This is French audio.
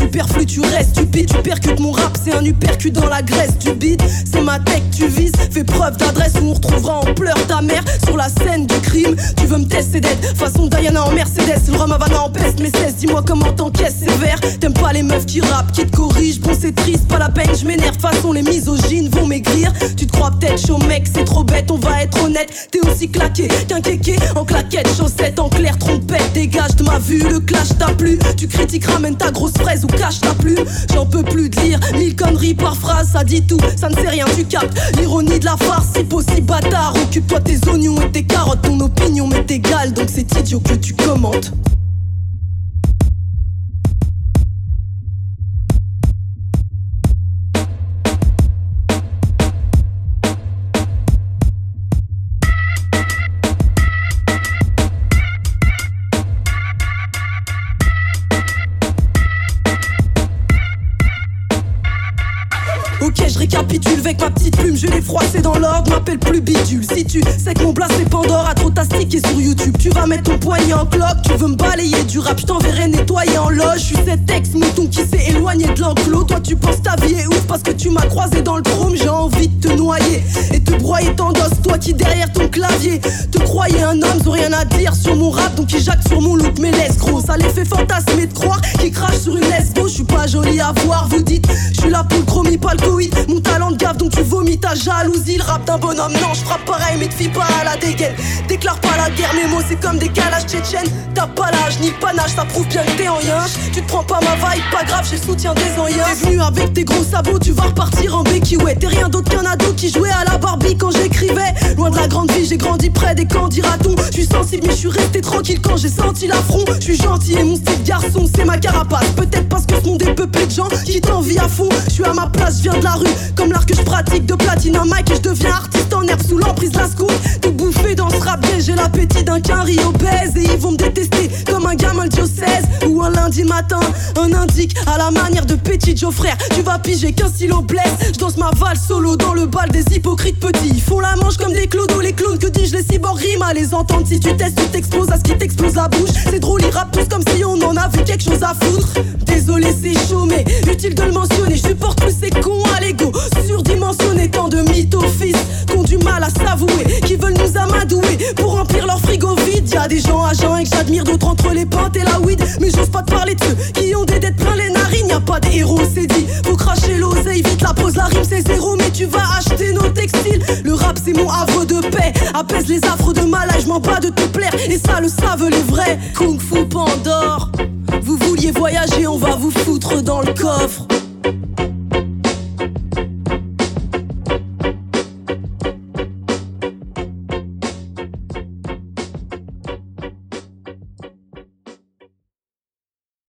superflu, tu restes stupide. Tu percutes mon rap, c'est un uppercut dans la graisse du bide. C'est ma tech, tu vises, fais preuve d'adresse où on retrouvera en pleurs ta mère sur la scène du crime. Tu veux me tester d'être façon Diana en Mercedes, le rhum Havana en peste, mais cesse, dis-moi comment t'encaisses sévère. T'aimes pas les meufs qui rappent, qui te corrigent, bon c'est triste, pas la peine, je m'énerve, façon les misogynes vont maigrir. Tu te crois peut-être chaud mec, c'est trop bête, on va être honnête. T'es aussi claqué qu'un kéké en claquette, chaussettes en clair, trompette. Dégage de ma vue, le clash t'a plu. Tu critiques, ramène ta grosse fraise ou cache ta plume. J'en peux plus de lire, 1000 conneries par phrase, ça dit tout, ça ne sait rien, tu captes l'ironie de la farce, si possible bâtard. Occupe-toi tes oignons et tes carottes, ton opinion m'est égale, donc c'est idiot que tu commentes. Ok, je récapitule avec ma petite plume, je l'ai froissé dans l'ordre, m'appelle plus bidule. Si tu sais que mon blast c'est Pandore, à trop tastiquer sur YouTube, tu vas mettre ton poignet en cloque, tu veux me balayer du rap, je t'enverrai nettoyer en loge. Je suis cet ex-mouton qui s'est éloigné de l'enclos. Toi tu penses ta vie est ouf parce que tu m'as croisé dans le chrome. J'ai envie de te noyer et te broyer ton dos, toi qui derrière ton clavier te croyais un homme, sans rien à dire sur mon rap, donc qui jacque sur mon look, mais laisse gros. Ça les fait fantasmer de croire qu'ils crachent sur une lesbo. Je suis pas jolie à voir, vous dites, je suis là pour le chromie, pas le Covid. Mon talent de gaffe donc tu vomis ta jalousie. Le rap d'un bonhomme, non je frappe pareil mais te fie pas à la dégaine. Déclare pas la guerre, mes mots c'est comme des calages tchétchènes. T'as pas l'âge ni le panache, ça prouve bien que t'es en yinche. Tu te prends pas ma vibe, pas grave, j'ai le soutien des anciens. T'es venu avec tes gros sabots, tu vas repartir en béquille. Ouais, t'es rien d'autre qu'un ado qui jouait à la Barbie quand j'écrivais. Loin de la grande vie, j'ai grandi près des camps dira-t-on. Je suis sensible mais je suis resté tranquille quand j'ai senti l'affront. Je suis gentil et mon style garçon c'est ma carapace. Peut-être parce que ce monde est peuplé de gens qui t'envient à fond. Je suis à ma place, je viens de la rue, comme l'art que je pratique de platine un mic et je deviens artiste en herbe sous l'emprise de la scout. Tout bouffé dans ce rap game, j'ai l'appétit d'un quinri obèse. Et ils vont me détester comme un gamin le diocèse ou un lundi matin, un indique à la manière de Petit Joe frère. Tu vas piger qu'un stylo blesse, je danse ma valse solo dans le bal des hypocrites petits. Ils font la manche comme des clodos, les clones que dis-je, les cyborgs riment à les entendre. Si tu testes, tu t'exploses à ce qui t'explose la bouche. C'est drôle, ils rappent tous comme si on en avait quelque chose à foutre. Désolé c'est chaud mais utile de le mentionner, je supporte plus ces cons à l'ego surdimensionné, tant de mythos fils qu'ont du mal à s'avouer, qui veulent nous amadouer pour remplir leur frigo vide. Y'a des gens à jeun et que j'admire, d'autres entre les pintes et la weed, mais j'ose pas te parler de ceux qui ont des dettes plein les narines. Y'a pas de héros, c'est dit, faut cracher l'oseille vite, la pause, la rime c'est zéro, mais tu vas acheter nos textiles. Le rap c'est mon havre de paix, apaise les affres de malade, je m'en bats de te plaire, et ça le savent les vrais. Kung Fu Pandore, vous vouliez voyager, on va vous foutre dans le coffre.